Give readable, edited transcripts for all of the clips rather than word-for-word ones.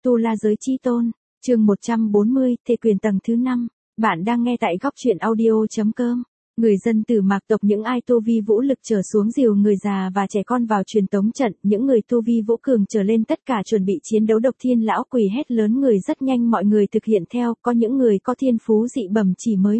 Tu La Giới Chi Tôn, chương 140, Thể quyền tầng thứ 5. Bạn đang nghe tại góc truyện audio.com. Người dân Tử Mạc tộc những ai tu vi vũ lực trở xuống dìu người già và trẻ con vào truyền tống trận, những người tu vi vũ cường trở lên tất cả chuẩn bị chiến đấu. Độc Thiên lão quỷ hét lớn, người rất nhanh mọi người thực hiện theo, có những người có thiên phú dị bẩm chỉ mới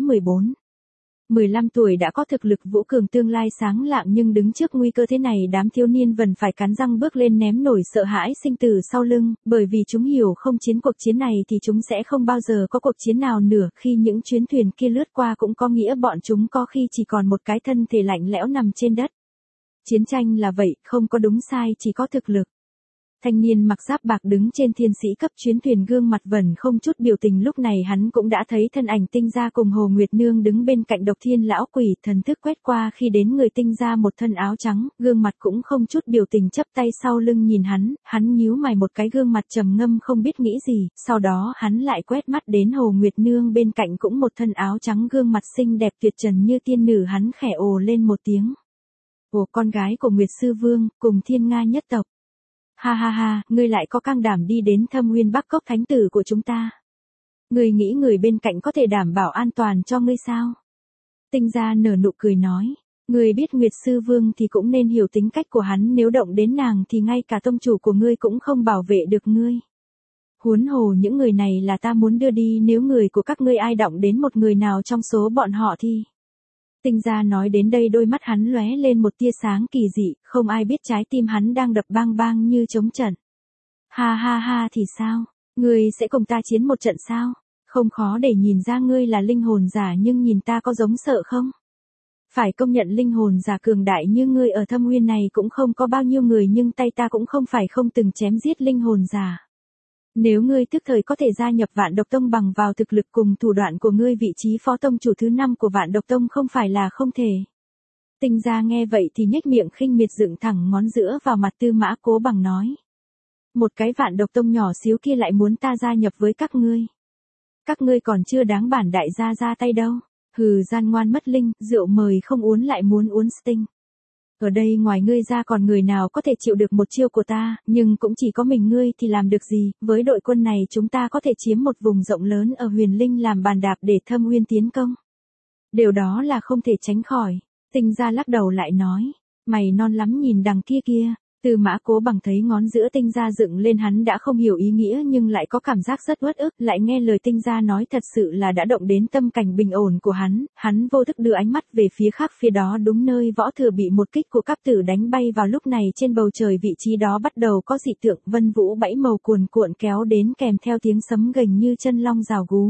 15 tuổi đã có thực lực vũ cường, tương lai sáng lạng, nhưng đứng trước nguy cơ thế này đám thiếu niên vẫn phải cắn răng bước lên, ném nổi sợ hãi sinh tử sau lưng, bởi vì chúng hiểu không chiến cuộc chiến này thì chúng sẽ không bao giờ có cuộc chiến nào nữa. Khi những chuyến thuyền kia lướt qua cũng có nghĩa bọn chúng có khi chỉ còn một cái thân thể lạnh lẽo nằm trên đất. Chiến tranh là vậy, không có đúng sai, chỉ có thực lực. Thanh niên mặc giáp bạc đứng trên thiên sĩ cấp chuyến thuyền, gương mặt vẫn không chút biểu tình. Lúc này hắn cũng đã thấy thân ảnh Tinh Gia cùng Hồ Nguyệt Nương đứng bên cạnh Độc Thiên lão quỷ, thần thức quét qua khi đến người Tinh Gia một thân áo trắng, gương mặt cũng không chút biểu tình, chắp tay sau lưng nhìn hắn nhíu mày một cái, gương mặt trầm ngâm không biết nghĩ gì, sau đó hắn lại quét mắt đến Hồ Nguyệt Nương bên cạnh cũng một thân áo trắng, gương mặt xinh đẹp tuyệt trần như tiên nữ, hắn khẽ ồ lên một tiếng. Ồ, con gái của Nguyệt Sư Vương, cùng Thiên Nga nhất tộc. Ha ha ha, ngươi lại có can đảm đi đến Thâm Nguyên Bắc Cốc thánh tử của chúng ta. Ngươi nghĩ người bên cạnh có thể đảm bảo an toàn cho ngươi sao? Tinh Gia nở nụ cười nói, ngươi biết Nguyệt Sư Vương thì cũng nên hiểu tính cách của hắn, nếu động đến nàng thì ngay cả tông chủ của ngươi cũng không bảo vệ được ngươi. Huống hồ những người này là ta muốn đưa đi, nếu người của các ngươi ai động đến một người nào trong số bọn họ thì... Tinh Gia nói đến đây đôi mắt hắn lóe lên một tia sáng kỳ dị, không ai biết trái tim hắn đang đập bang bang như trống trận. Ha ha ha, thì sao? Ngươi sẽ cùng ta chiến một trận sao? Không khó để nhìn ra ngươi là linh hồn giả, nhưng nhìn ta có giống sợ không? Phải công nhận linh hồn giả cường đại như ngươi ở Thâm Nguyên này cũng không có bao nhiêu người, nhưng tay ta cũng không phải không từng chém giết linh hồn giả. Nếu ngươi tức thời có thể gia nhập Vạn Độc Tông bằng vào thực lực cùng thủ đoạn của ngươi, vị trí phó tông chủ thứ 5 của Vạn Độc Tông không phải là không thể. Tinh Gia nghe vậy thì nhếch miệng khinh miệt, dựng thẳng ngón giữa vào mặt Tư Mã Cố Bằng nói. Một cái Vạn Độc Tông nhỏ xíu kia lại muốn ta gia nhập với các ngươi. Các ngươi còn chưa đáng bản đại gia ra tay đâu. Hừ, gian ngoan mất linh, rượu mời không uống lại muốn uống sting. Ở đây ngoài ngươi ra còn người nào có thể chịu được một chiêu của ta, nhưng cũng chỉ có mình ngươi thì làm được gì, với đội quân này chúng ta có thể chiếm một vùng rộng lớn ở Huyền Linh làm bàn đạp để Thâm Nguyên tiến công. Điều đó là không thể tránh khỏi. Tinh Gia lắc đầu lại nói, mày non lắm, nhìn đằng kia kia. Tư Mã Cố Bằng thấy ngón giữa Tinh Gia dựng lên, hắn đã không hiểu ý nghĩa nhưng lại có cảm giác rất uất ức, lại nghe lời Tinh Gia nói thật sự là đã động đến tâm cảnh bình ổn của hắn vô thức đưa ánh mắt về phía khác, phía đó đúng nơi Võ Thừa bị một kích của Cáp Tử đánh bay vào. Lúc này trên bầu trời vị trí đó bắt đầu có dị tượng, vân vũ bảy màu cuồn cuộn kéo đến kèm theo tiếng sấm gành như chân long rào gú.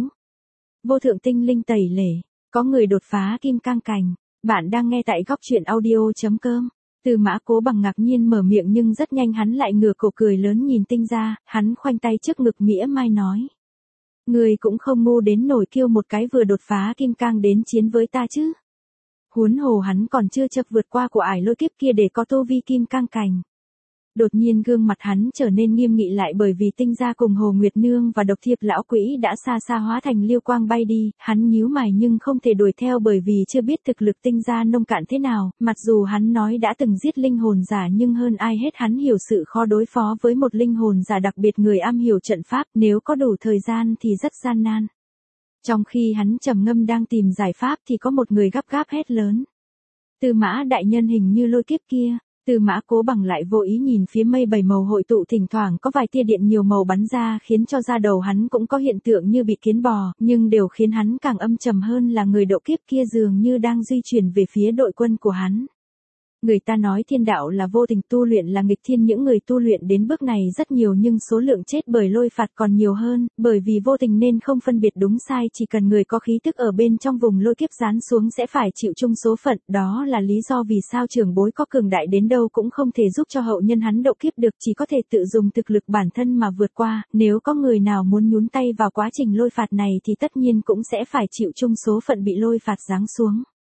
Vô thượng tinh linh tẩy lể, có người đột phá kim cang cảnh. Bạn đang nghe tại góc truyện audio.com. Tư Mã Cố Bằng ngạc nhiên mở miệng nhưng rất nhanh hắn lại ngửa cổ cười lớn nhìn Tinh Gia, hắn khoanh tay trước ngực mỉa mai nói. Người cũng không ngu đến nổi kêu một cái vừa đột phá kim cang đến chiến với ta chứ. Huống hồ hắn còn chưa chập vượt qua của ải lôi kiếp kia để có tu vi kim cang cảnh. Đột nhiên gương mặt hắn trở nên nghiêm nghị lại, bởi vì Tinh Gia cùng Hồ Nguyệt Nương và Độc Thiệp lão quỷ đã xa xa hóa thành liêu quang bay đi. Hắn nhíu mày nhưng không thể đuổi theo, bởi vì chưa biết thực lực Tinh Gia nông cạn thế nào. Mặc dù hắn nói đã từng giết linh hồn giả nhưng hơn ai hết hắn hiểu sự khó đối phó với một linh hồn giả, đặc biệt người am hiểu trận pháp, nếu có đủ thời gian thì rất gian nan. Trong khi hắn trầm ngâm đang tìm giải pháp thì có một người gấp gáp hét lớn. Tư Mã đại nhân, hình như lôi kiếp kia. Tư Mã Cố Bằng lại vô ý nhìn phía mây bảy màu hội tụ, thỉnh thoảng có vài tia điện nhiều màu bắn ra, khiến cho da đầu hắn cũng có hiện tượng như bị kiến bò, nhưng điều khiến hắn càng âm trầm hơn là người độ kiếp kia dường như đang di chuyển về phía đội quân của hắn. Người ta nói thiên đạo là vô tình, tu luyện là nghịch thiên, những người tu luyện đến bước này rất nhiều nhưng số lượng chết bởi lôi phạt còn nhiều hơn, bởi vì vô tình nên không phân biệt đúng sai, chỉ cần người có khí tức ở bên trong vùng lôi kiếp giáng xuống sẽ phải chịu chung số phận, đó là lý do vì sao trưởng bối có cường đại đến đâu cũng không thể giúp cho hậu nhân hắn độ kiếp được, chỉ có thể tự dùng thực lực bản thân mà vượt qua, nếu có người nào muốn nhúng tay vào quá trình lôi phạt này thì tất nhiên cũng sẽ phải chịu chung số phận bị lôi phạt giáng xuống.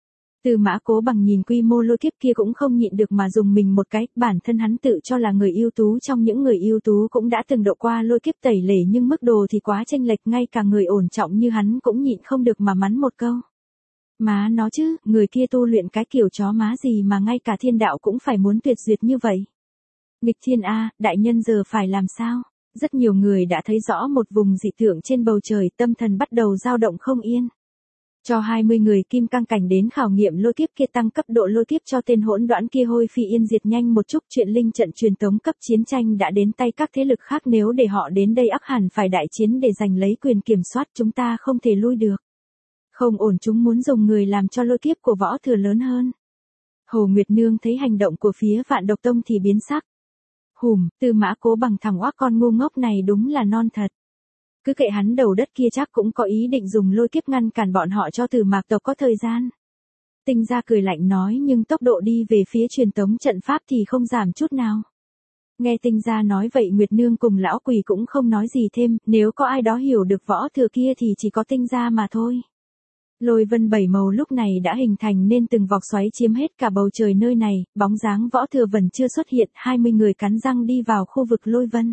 Tư Mã Cố Bằng nhìn quy mô lôi kiếp kia cũng không nhịn được mà dùng mình một cái, bản thân hắn tự cho là người ưu tú trong những người ưu tú, cũng đã từng độ qua lôi kiếp tẩy lể nhưng mức độ thì quá chênh lệch, ngay cả người ổn trọng như hắn cũng nhịn không được mà mắng một câu. Má nó chứ, người kia tu luyện cái kiểu chó má gì mà ngay cả thiên đạo cũng phải muốn tuyệt duyệt như vậy. Nghịch thiên a, đại nhân giờ phải làm sao? Rất nhiều người đã thấy rõ một vùng dị tượng trên bầu trời, tâm thần bắt đầu dao động không yên. Cho 20 người kim cang cảnh đến khảo nghiệm lôi kiếp kia, tăng cấp độ lôi kiếp cho tên hỗn đoản kia hôi phi yên diệt nhanh một chút. Chuyện linh trận truyền tống cấp chiến tranh đã đến tay các thế lực khác, nếu để họ đến đây ắt hẳn phải đại chiến để giành lấy quyền kiểm soát, chúng ta không thể lui được. Không ổn, chúng muốn dùng người làm cho lôi kiếp của Võ Thừa lớn hơn. Hồ Nguyệt Nương thấy hành động của phía Vạn Độc Tông thì biến sắc. Tư Mã Cố Bằng thằng oác con ngu ngốc này đúng là non thật. Cứ kệ hắn, đầu đất kia chắc cũng có ý định dùng lôi kiếp ngăn cản bọn họ cho Từ Mạc tộc có thời gian. Tinh Gia cười lạnh nói, nhưng tốc độ đi về phía truyền tống trận pháp thì không giảm chút nào. Nghe Tinh Gia nói vậy, Nguyệt Nương cùng lão quỷ cũng không nói gì thêm, nếu có ai đó hiểu được Võ Thừa kia thì chỉ có Tinh Gia mà thôi. Lôi vân 7 màu lúc này đã hình thành nên từng vòng xoáy chiếm hết cả bầu trời nơi này, bóng dáng Võ Thừa vẫn chưa xuất hiện, 20 người cắn răng đi vào khu vực lôi vân.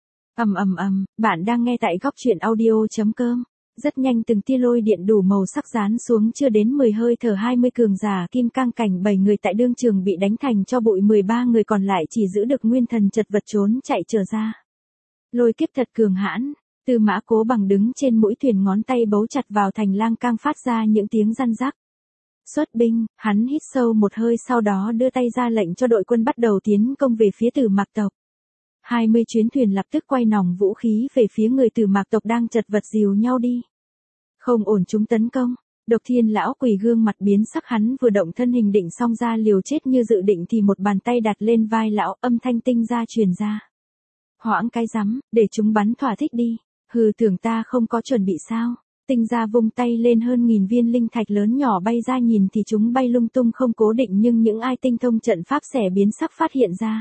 Bạn đang nghe tại góc truyện audio.com. Rất nhanh từng tia lôi điện đủ màu sắc dán xuống, chưa đến 10 hơi thở 20 cường giả kim cang cảnh 7 người tại đương trường bị đánh thành cho bụi, 13 người còn lại chỉ giữ được nguyên thần chật vật trốn chạy trở ra. Lôi kiếp thật cường hãn. Tư Mã Cố Bằng đứng trên mũi thuyền, ngón tay bấu chặt vào thành lang cang phát ra những tiếng răn rắc. Xuất binh, hắn hít sâu một hơi sau đó đưa tay ra lệnh cho đội quân bắt đầu tiến công về phía Tử Mạc tộc. 20 chuyến thuyền lập tức quay nòng vũ khí về phía người Tử Mạc tộc đang chật vật dìu nhau đi. Không ổn, chúng tấn công. Độc Thiên lão quỷ gương mặt biến sắc, hắn vừa động thân hình định xông ra liều chết như dự định thì một bàn tay đặt lên vai lão, âm thanh Tinh Gia truyền ra. Hoãng cái rắm, để chúng bắn thỏa thích đi. Hừ, tưởng ta không có chuẩn bị sao? Tinh Gia vung tay lên, hơn nghìn viên linh thạch lớn nhỏ bay ra, nhìn thì chúng bay lung tung không cố định, nhưng những ai tinh thông trận pháp sẽ biến sắc phát hiện ra.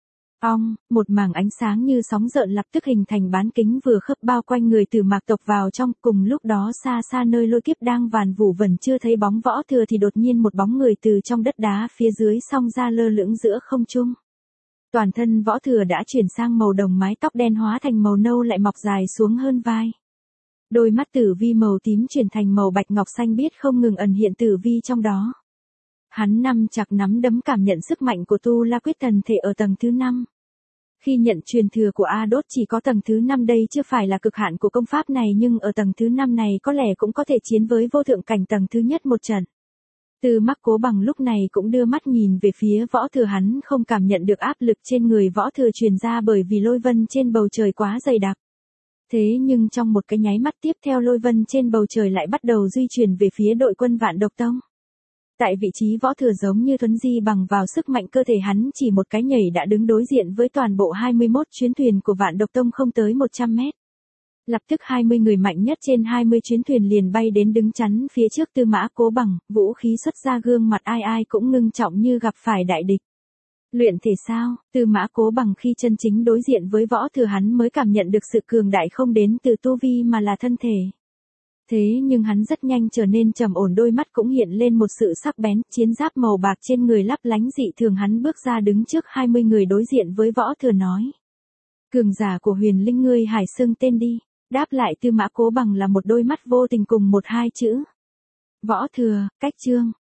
Một mảng ánh sáng như sóng gợn lập tức hình thành bán kính vừa khớp bao quanh người Tử Mạc tộc vào trong. Cùng lúc đó xa xa nơi lôi kiếp đang vàn vụ vẫn chưa thấy bóng Võ Thừa thì đột nhiên một bóng người từ trong đất đá phía dưới xông ra lơ lửng giữa không trung. Toàn thân Võ Thừa đã chuyển sang màu đồng, mái tóc đen hóa thành màu nâu lại mọc dài xuống hơn vai. Đôi mắt tử vi màu tím chuyển thành màu bạch ngọc xanh biếc, không ngừng ẩn hiện tử vi trong đó. Hắn nắm chặt nắm đấm, cảm nhận sức mạnh của Tu La Quyết Thần Thể ở tầng thứ 5. Khi nhận truyền thừa của A Đốt chỉ có tầng thứ 5, đây chưa phải là cực hạn của công pháp này, nhưng ở tầng thứ 5 này có lẽ cũng có thể chiến với vô thượng cảnh tầng thứ nhất một trận. Tư Mã Cố Bằng lúc này cũng đưa mắt nhìn về phía Võ Thừa, hắn không cảm nhận được áp lực trên người Võ Thừa truyền ra bởi vì lôi vân trên bầu trời quá dày đặc. Thế nhưng trong một cái nháy mắt tiếp theo, lôi vân trên bầu trời lại bắt đầu di chuyển về phía đội quân Vạn Độc Tông. Tại vị trí Võ Thừa giống như thuấn di bằng vào sức mạnh cơ thể, hắn chỉ một cái nhảy đã đứng đối diện với toàn bộ 21 chuyến thuyền của Vạn Độc Tông không tới 100 mét. Lập tức 20 người mạnh nhất trên 20 chuyến thuyền liền bay đến đứng chắn phía trước Tư Mã Cố Bằng, vũ khí xuất ra, gương mặt ai ai cũng ngưng trọng như gặp phải đại địch. Luyện thể sao? Tư Mã Cố Bằng khi chân chính đối diện với Võ Thừa hắn mới cảm nhận được sự cường đại không đến từ tu vi mà là thân thể. Thế nhưng hắn rất nhanh trở nên trầm ổn, đôi mắt cũng hiện lên một sự sắc bén, chiến giáp màu bạc trên người lấp lánh dị thường. Hắn bước ra đứng trước 20 người đối diện với Võ Thừa nói. Cường giả của Huyền Linh, ngươi hãy xưng tên đi. Đáp lại Tư Mã Cố Bằng là một đôi mắt vô tình cùng một hai chữ. Võ Thừa, cách chương.